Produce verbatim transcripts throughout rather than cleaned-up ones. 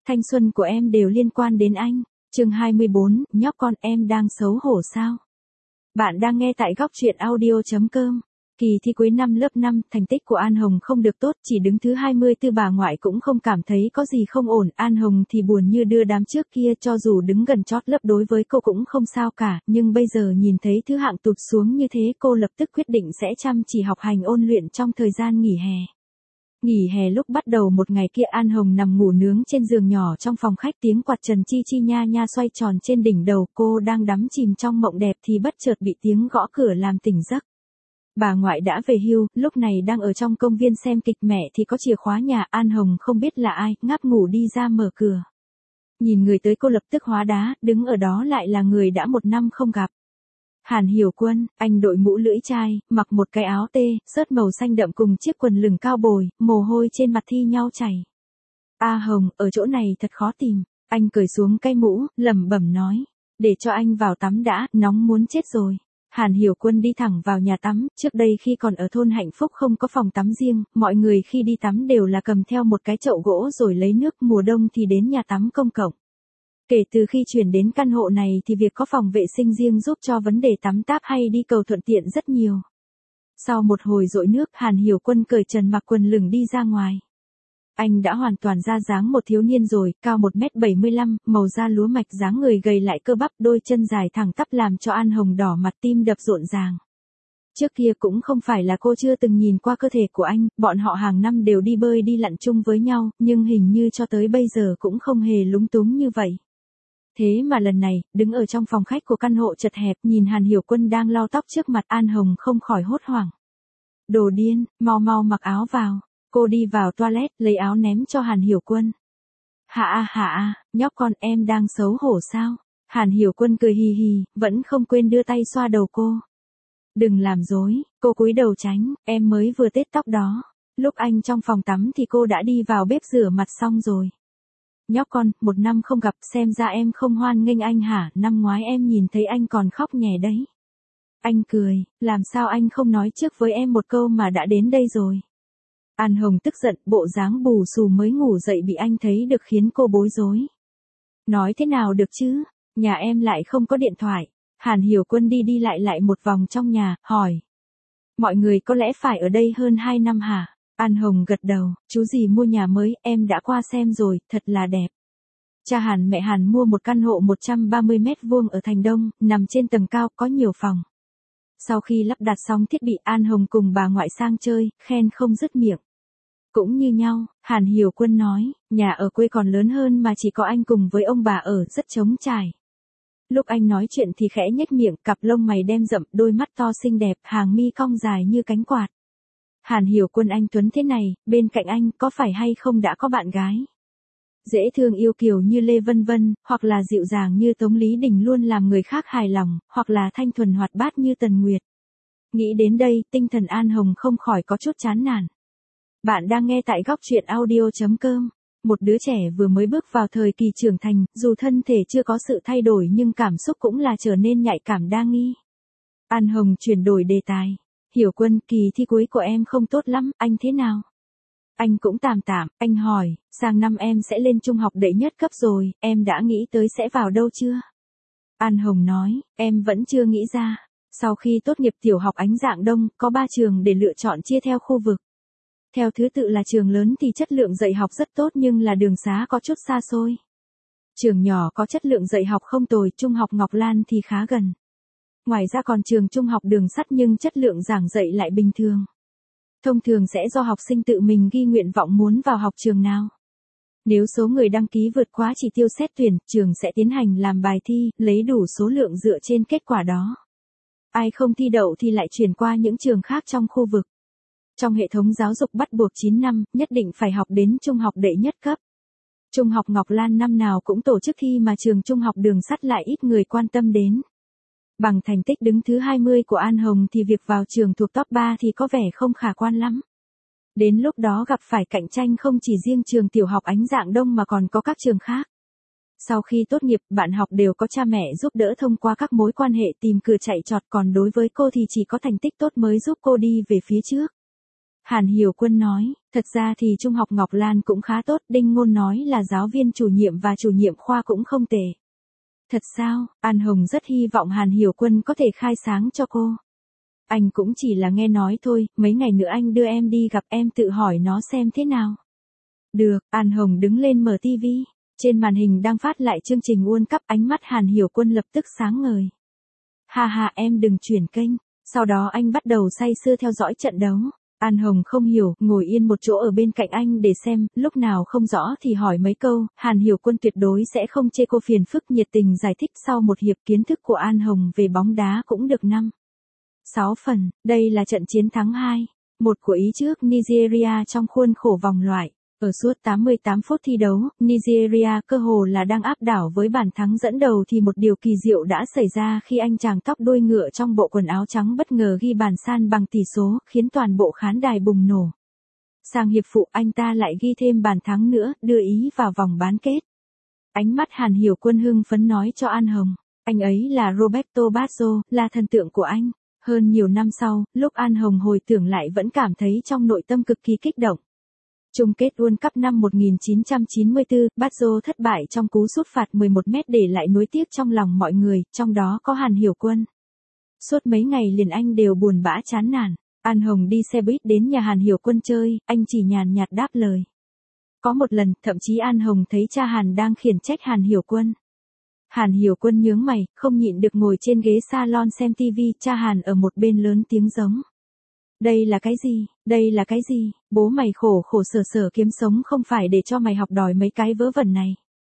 Thanh xuân của em đều liên quan đến anh. Chương hai mươi bốn, nhóc con em đang xấu hổ sao? Bạn đang nghe tại góc truyện audio chấm com. Kỳ thi cuối năm lớp năm, thành tích của An Hồng không được tốt, chỉ đứng thứ hai mươi tư, bà ngoại cũng không cảm thấy có gì không ổn. An Hồng thì buồn như đưa đám trước kia, cho dù đứng gần chót lớp đối với cô cũng không sao cả, nhưng bây giờ nhìn thấy thứ hạng tụt xuống như thế, cô lập tức quyết định sẽ chăm chỉ học hành ôn luyện trong thời gian nghỉ hè. Nghỉ hè lúc bắt đầu một ngày kia, An Hồng nằm ngủ nướng trên giường nhỏ trong phòng khách, tiếng quạt trần chi chi nha nha xoay tròn trên đỉnh đầu, cô đang đắm chìm trong mộng đẹp thì bất chợt bị tiếng gõ cửa làm tỉnh giấc. Bà ngoại đã về hưu, lúc này đang ở trong công viên xem kịch, mẹ thì có chìa khóa nhà. An Hồng không biết là ai, ngáp ngủ đi ra mở cửa. Nhìn người tới cô lập tức hóa đá, đứng ở đó lại là người đã một năm không gặp. Hàn Hiểu Quân. Anh đội mũ lưỡi chai, mặc một cái áo tê, sớt màu xanh đậm cùng chiếc quần lửng cao bồi, mồ hôi trên mặt thi nhau chảy. A Hồng, ở chỗ này thật khó tìm. Anh cởi xuống cái mũ, lẩm bẩm nói. Để cho anh vào tắm đã, nóng muốn chết rồi. Hàn Hiểu Quân đi thẳng vào nhà tắm. Trước đây khi còn ở thôn Hạnh Phúc không có phòng tắm riêng, mọi người khi đi tắm đều là cầm theo một cái chậu gỗ rồi lấy nước, mùa đông thì đến nhà tắm công cộng. Kể từ khi chuyển đến căn hộ này thì việc có phòng vệ sinh riêng giúp cho vấn đề tắm táp hay đi cầu thuận tiện rất nhiều. Sau một hồi dội nước, Hàn Hiểu Quân cởi trần mặc quần lửng đi ra ngoài. Anh đã hoàn toàn ra dáng một thiếu niên rồi, cao một mét bảy mươi lăm, màu da lúa mạch, dáng người gầy lại cơ bắp, đôi chân dài thẳng tắp làm cho An Hồng đỏ mặt, tim đập rộn ràng. Trước kia cũng không phải là cô chưa từng nhìn qua cơ thể của anh, bọn họ hàng năm đều đi bơi đi lặn chung với nhau, nhưng hình như cho tới bây giờ cũng không hề lúng túng như vậy. Thế mà lần này, đứng ở trong phòng khách của căn hộ chật hẹp, nhìn Hàn Hiểu Quân đang lau tóc trước mặt, An Hồng không khỏi hốt hoảng. Đồ điên, mau mau mặc áo vào. Cô đi vào toilet, lấy áo ném cho Hàn Hiểu Quân. Hạ a hạ a, nhóc con em đang xấu hổ sao? Hàn Hiểu Quân cười hì hì, vẫn không quên đưa tay xoa đầu cô. Đừng làm dối, cô cúi đầu tránh, em mới vừa tết tóc đó. Lúc anh trong phòng tắm thì cô đã đi vào bếp rửa mặt xong rồi. Nhóc con, một năm không gặp, xem ra em không hoan nghênh anh hả? Năm ngoái em nhìn thấy anh còn khóc nhè đấy. Anh cười, làm sao anh không nói trước với em một câu mà đã đến đây rồi. An Hồng tức giận, bộ dáng bù xù mới ngủ dậy bị anh thấy được khiến cô bối rối. Nói thế nào được chứ, nhà em lại không có điện thoại. Hàn Hiểu Quân đi đi lại lại một vòng trong nhà, hỏi. Mọi người có lẽ phải ở đây hơn hai năm hả? An Hồng gật đầu, chú dì mua nhà mới, em đã qua xem rồi, thật là đẹp. Cha Hàn mẹ Hàn mua một căn hộ một trăm ba mươi mét vuông ở Thành Đông, nằm trên tầng cao, có nhiều phòng. Sau khi lắp đặt xong thiết bị, An Hồng cùng bà ngoại sang chơi, khen không dứt miệng. Cũng như nhau, Hàn Hiểu Quân nói, nhà ở quê còn lớn hơn mà chỉ có anh cùng với ông bà ở, rất trống trải. Lúc anh nói chuyện thì khẽ nhếch miệng, cặp lông mày đen rậm, đôi mắt to xinh đẹp, hàng mi cong dài như cánh quạt. Hàn Hiểu Quân anh tuấn thế này, bên cạnh anh có phải hay không đã có bạn gái? Dễ thương yêu kiều như Lê Vân Vân, hoặc là dịu dàng như Tống Lý Đình luôn làm người khác hài lòng, hoặc là thanh thuần hoạt bát như Tần Nguyệt. Nghĩ đến đây, tinh thần An Hồng không khỏi có chút chán nản. Bạn đang nghe tại góc truyện audio chấm com. Một đứa trẻ vừa mới bước vào thời kỳ trưởng thành, dù thân thể chưa có sự thay đổi nhưng cảm xúc cũng là trở nên nhạy cảm đa nghi. An Hồng chuyển đổi đề tài. Hiểu Quân, kỳ thi cuối của em không tốt lắm, anh thế nào? Anh cũng tạm tạm, anh hỏi, sang năm em sẽ lên trung học đệ nhất cấp rồi, em đã nghĩ tới sẽ vào đâu chưa? An Hồng nói, em vẫn chưa nghĩ ra. Sau khi tốt nghiệp tiểu học Ánh Dạng Đông, có ba trường để lựa chọn chia theo khu vực. Theo thứ tự là trường lớn thì chất lượng dạy học rất tốt nhưng là đường xá có chút xa xôi. Trường nhỏ có chất lượng dạy học không tồi, trung học Ngọc Lan thì khá gần. Ngoài ra còn trường trung học Đường Sắt nhưng chất lượng giảng dạy lại bình thường. Thông thường sẽ do học sinh tự mình ghi nguyện vọng muốn vào học trường nào. Nếu số người đăng ký vượt quá chỉ tiêu xét tuyển, trường sẽ tiến hành làm bài thi, lấy đủ số lượng dựa trên kết quả đó. Ai không thi đậu thì lại chuyển qua những trường khác trong khu vực. Trong hệ thống giáo dục bắt buộc chín năm, nhất định phải học đến trung học đệ nhất cấp. Trung học Ngọc Lan năm nào cũng tổ chức thi mà trường trung học Đường Sắt lại ít người quan tâm đến. Bằng thành tích đứng thứ hai mươi của An Hồng thì việc vào trường thuộc top ba thì có vẻ không khả quan lắm. Đến lúc đó gặp phải cạnh tranh không chỉ riêng trường tiểu học Ánh Dạng Đông mà còn có các trường khác. Sau khi tốt nghiệp, bạn học đều có cha mẹ giúp đỡ thông qua các mối quan hệ tìm cửa chạy trọt, còn đối với cô thì chỉ có thành tích tốt mới giúp cô đi về phía trước. Hàn Hiểu Quân nói, thật ra thì Trung học Ngọc Lan cũng khá tốt, Đinh Ngôn nói là giáo viên chủ nhiệm và chủ nhiệm khoa cũng không tệ. Thật sao? An Hồng rất hy vọng Hàn Hiểu Quân có thể khai sáng cho cô. Anh cũng chỉ là nghe nói thôi, mấy ngày nữa anh đưa em đi gặp em tự hỏi nó xem thế nào. Được, An Hồng đứng lên mở tivi. Trên màn hình đang phát lại chương trình World Cup, ánh mắt Hàn Hiểu Quân lập tức sáng ngời. Ha ha, em đừng chuyển kênh. Sau đó anh bắt đầu say sưa theo dõi trận đấu. An Hồng không hiểu, ngồi yên một chỗ ở bên cạnh anh để xem, lúc nào không rõ thì hỏi mấy câu, Hàn Hiểu Quân tuyệt đối sẽ không chê cô phiền phức, nhiệt tình giải thích. Sau một hiệp kiến thức của An Hồng về bóng đá cũng được năm, sáu phần, đây là trận chiến thắng hai một của Ý trước Nigeria trong khuôn khổ vòng loại. Ở suốt tám mươi tám phút thi đấu, Nigeria cơ hồ là đang áp đảo với bàn thắng dẫn đầu thì một điều kỳ diệu đã xảy ra khi anh chàng tóc đuôi ngựa trong bộ quần áo trắng bất ngờ ghi bàn san bằng tỷ số, khiến toàn bộ khán đài bùng nổ. Sang hiệp phụ anh ta lại ghi thêm bàn thắng nữa, đưa Ý vào vòng bán kết. Ánh mắt Hàn Hiểu Quân hưng phấn nói cho An Hồng, anh ấy là Roberto Baggio, là thần tượng của anh. Hơn nhiều năm sau, lúc An Hồng hồi tưởng lại vẫn cảm thấy trong nội tâm cực kỳ kích động. Chung kết World Cup năm một nghìn chín trăm chín mươi tư, Baggio thất bại trong cú sút phạt mười một mét để lại nuối tiếc trong lòng mọi người, trong đó có Hàn Hiểu Quân. Suốt mấy ngày liền anh đều buồn bã chán nản. An Hồng đi xe buýt đến nhà Hàn Hiểu Quân chơi, anh chỉ nhàn nhạt đáp lời. Có một lần, thậm chí An Hồng thấy cha Hàn đang khiển trách Hàn Hiểu Quân. Hàn Hiểu Quân nhướng mày, không nhịn được ngồi trên ghế salon xem tivi, cha Hàn ở một bên lớn tiếng giống. Đây là cái gì, đây là cái gì, bố mày khổ khổ sở sở kiếm sống không phải để cho mày học đòi mấy cái vớ vẩn này.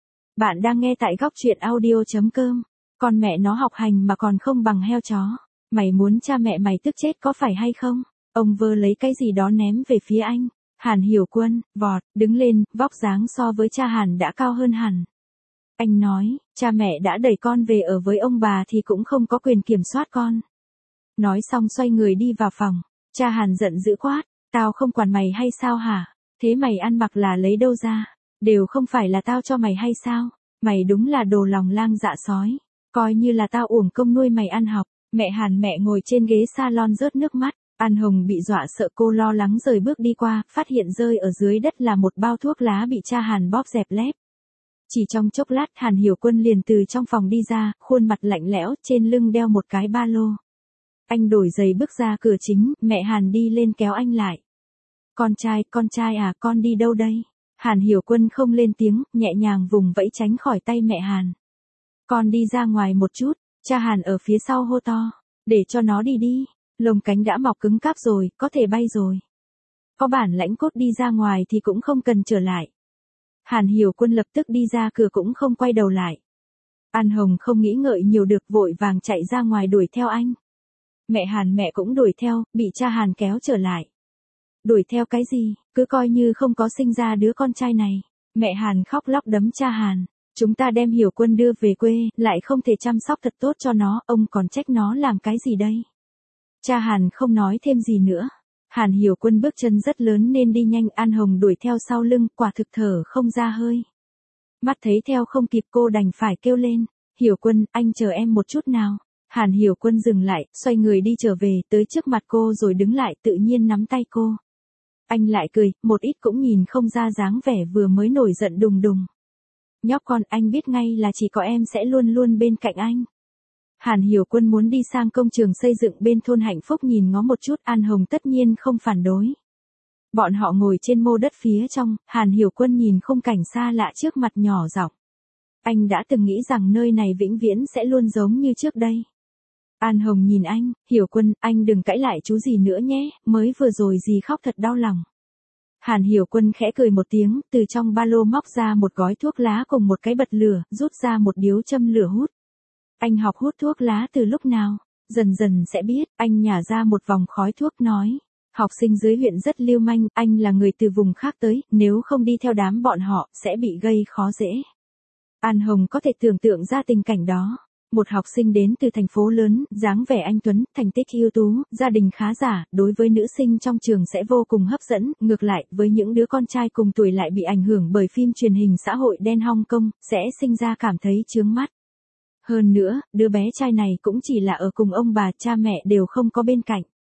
Bạn đang nghe tại góc truyện audio chấm com, con mẹ nó học hành mà còn không bằng heo chó. Mày muốn cha mẹ mày tức chết có phải hay không? Ông vơ lấy cái gì đó ném về phía anh. Hàn Hiểu Quân, vọt, đứng lên, vóc dáng so với cha Hàn đã cao hơn hẳn. Anh nói, cha mẹ đã đẩy con về ở với ông bà thì cũng không có quyền kiểm soát con. Nói xong xoay người đi vào phòng. Cha Hàn giận dữ quát, tao không quản mày hay sao hả? Thế mày ăn mặc là lấy đâu ra? Đều không phải là tao cho mày hay sao? Mày đúng là đồ lòng lang dạ sói. Coi như là tao uổng công nuôi mày ăn học. Mẹ Hàn mẹ ngồi trên ghế salon rớt nước mắt. An Hồng bị dọa sợ, cô lo lắng rời bước đi qua, phát hiện rơi ở dưới đất là một bao thuốc lá bị cha Hàn bóp dẹp lép. Chỉ trong chốc lát Hàn Hiểu Quân liền từ trong phòng đi ra, khuôn mặt lạnh lẽo, trên lưng đeo một cái ba lô. Anh đổi giày bước ra cửa chính, mẹ Hàn đi lên kéo anh lại. Con trai, con trai à, con đi đâu đây? Hàn Hiểu Quân không lên tiếng, nhẹ nhàng vùng vẫy tránh khỏi tay mẹ Hàn. Con đi ra ngoài một chút, cha Hàn ở phía sau hô to. Để cho nó đi đi, lông cánh đã mọc cứng cáp rồi, có thể bay rồi. Có bản lãnh cốt đi ra ngoài thì cũng không cần trở lại. Hàn Hiểu Quân lập tức đi ra cửa cũng không quay đầu lại. An Hồng không nghĩ ngợi nhiều được, vội vàng chạy ra ngoài đuổi theo anh. Mẹ Hàn mẹ cũng đuổi theo, bị cha Hàn kéo trở lại. Đuổi theo cái gì, cứ coi như không có sinh ra đứa con trai này. Mẹ Hàn khóc lóc đấm cha Hàn. Chúng ta đem Hiểu Quân đưa về quê, lại không thể chăm sóc thật tốt cho nó, ông còn trách nó làm cái gì đây? Cha Hàn không nói thêm gì nữa. Hàn Hiểu Quân bước chân rất lớn nên đi nhanh, An Hồng đuổi theo sau lưng, quả thực thở không ra hơi. Mắt thấy theo không kịp cô đành phải kêu lên. Hiểu Quân, anh chờ em một chút nào. Hàn Hiểu Quân dừng lại, xoay người đi trở về, tới trước mặt cô rồi đứng lại, tự nhiên nắm tay cô. Anh lại cười, một ít cũng nhìn không ra dáng vẻ vừa mới nổi giận đùng đùng. Nhóc con, anh biết ngay là chỉ có em sẽ luôn luôn bên cạnh anh. Hàn Hiểu Quân muốn đi sang công trường xây dựng bên thôn Hạnh Phúc nhìn ngó một chút, An Hồng tất nhiên không phản đối. Bọn họ ngồi trên mô đất phía trong, Hàn Hiểu Quân nhìn khung cảnh xa lạ trước mặt nhỏ giọng. Anh đã từng nghĩ rằng nơi này vĩnh viễn sẽ luôn giống như trước đây. An Hồng nhìn anh, Hiểu Quân, anh đừng cãi lại chú gì nữa nhé, mới vừa rồi dì khóc thật đau lòng. Hàn Hiểu Quân khẽ cười một tiếng, từ trong ba lô móc ra một gói thuốc lá cùng một cái bật lửa, rút ra một điếu châm lửa hút. Anh học hút thuốc lá từ lúc nào? Dần dần sẽ biết, anh nhả ra một vòng khói thuốc nói. Học sinh dưới huyện rất lưu manh, anh là người từ vùng khác tới, nếu không đi theo đám bọn họ, sẽ bị gây khó dễ. An Hồng có thể tưởng tượng ra tình cảnh đó. Một học sinh đến từ thành phố lớn, dáng vẻ anh tuấn, thành tích ưu tú, gia đình khá giả, đối với nữ sinh trong trường sẽ vô cùng hấp dẫn, ngược lại, với những đứa con trai cùng tuổi lại bị ảnh hưởng bởi phim truyền hình xã hội đen Hong Kong, sẽ sinh ra cảm thấy chướng mắt. Hơn nữa, đứa bé trai này cũng chỉ là ở cùng ông bà, cha mẹ đều không có bên cạnh.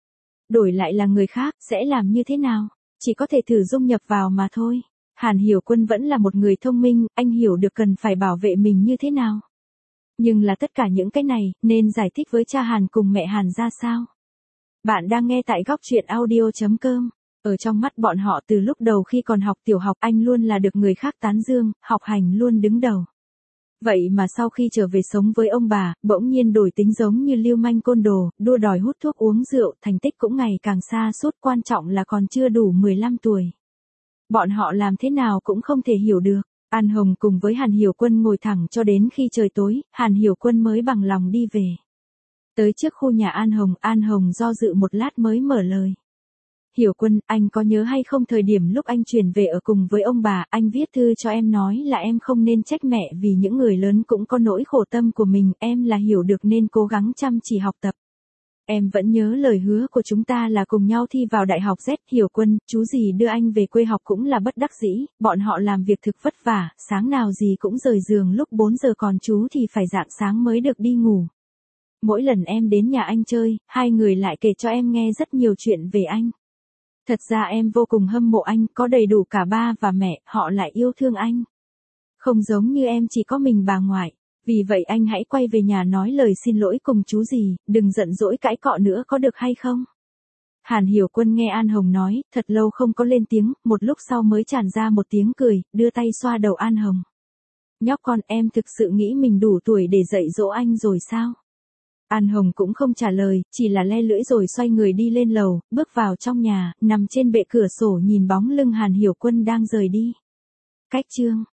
Đổi lại là người khác, sẽ làm như thế nào? Chỉ có thể thử dung nhập vào mà thôi. Hàn Hiểu Quân vẫn là một người thông minh, anh hiểu được cần phải bảo vệ mình như thế nào. Nhưng là tất cả những cái này, nên giải thích với cha Hàn cùng mẹ Hàn ra sao? Bạn đang nghe tại góc truyện audio.com. Ở trong mắt bọn họ từ lúc đầu khi còn học tiểu học anh luôn là được người khác tán dương, học hành luôn đứng đầu. Vậy mà sau khi trở về sống với ông bà, bỗng nhiên đổi tính giống như lưu manh côn đồ, đua đòi hút thuốc uống rượu, thành tích cũng ngày càng xa sút quan trọng là còn chưa đủ mười lăm tuổi. Bọn họ làm thế nào cũng không thể hiểu được. An Hồng cùng với Hàn Hiểu Quân ngồi thẳng cho đến khi trời tối, Hàn Hiểu Quân mới bằng lòng đi về. Tới trước khu nhà An Hồng, An Hồng do dự một lát mới mở lời. Hiểu Quân, anh có nhớ hay không thời điểm lúc anh chuyển về ở cùng với ông bà, anh viết thư cho em nói là em không nên trách mẹ vì những người lớn cũng có nỗi khổ tâm của mình, em là hiểu được nên cố gắng chăm chỉ học tập. Em vẫn nhớ lời hứa của chúng ta là cùng nhau thi vào đại học Z. Hiểu Quân, chú gì đưa anh về quê học cũng là bất đắc dĩ, bọn họ làm việc thực vất vả, sáng nào gì cũng rời giường lúc bốn giờ còn chú thì phải rạng sáng mới được đi ngủ. Mỗi lần em đến nhà anh chơi, hai người lại kể cho em nghe rất nhiều chuyện về anh. Thật ra em vô cùng hâm mộ anh, có đầy đủ cả ba và mẹ, họ lại yêu thương anh. Không giống như em chỉ có mình bà ngoại. Vì vậy anh hãy quay về nhà nói lời xin lỗi cùng chú gì, đừng giận dỗi cãi cọ nữa có được hay không? Hàn Hiểu Quân nghe An Hồng nói, thật lâu không có lên tiếng, một lúc sau mới tràn ra một tiếng cười, đưa tay xoa đầu An Hồng. Nhóc con, em thực sự nghĩ mình đủ tuổi để dạy dỗ anh rồi sao? An Hồng cũng không trả lời, chỉ là le lưỡi rồi xoay người đi lên lầu, bước vào trong nhà, nằm trên bệ cửa sổ nhìn bóng lưng Hàn Hiểu Quân đang rời đi. Cách chương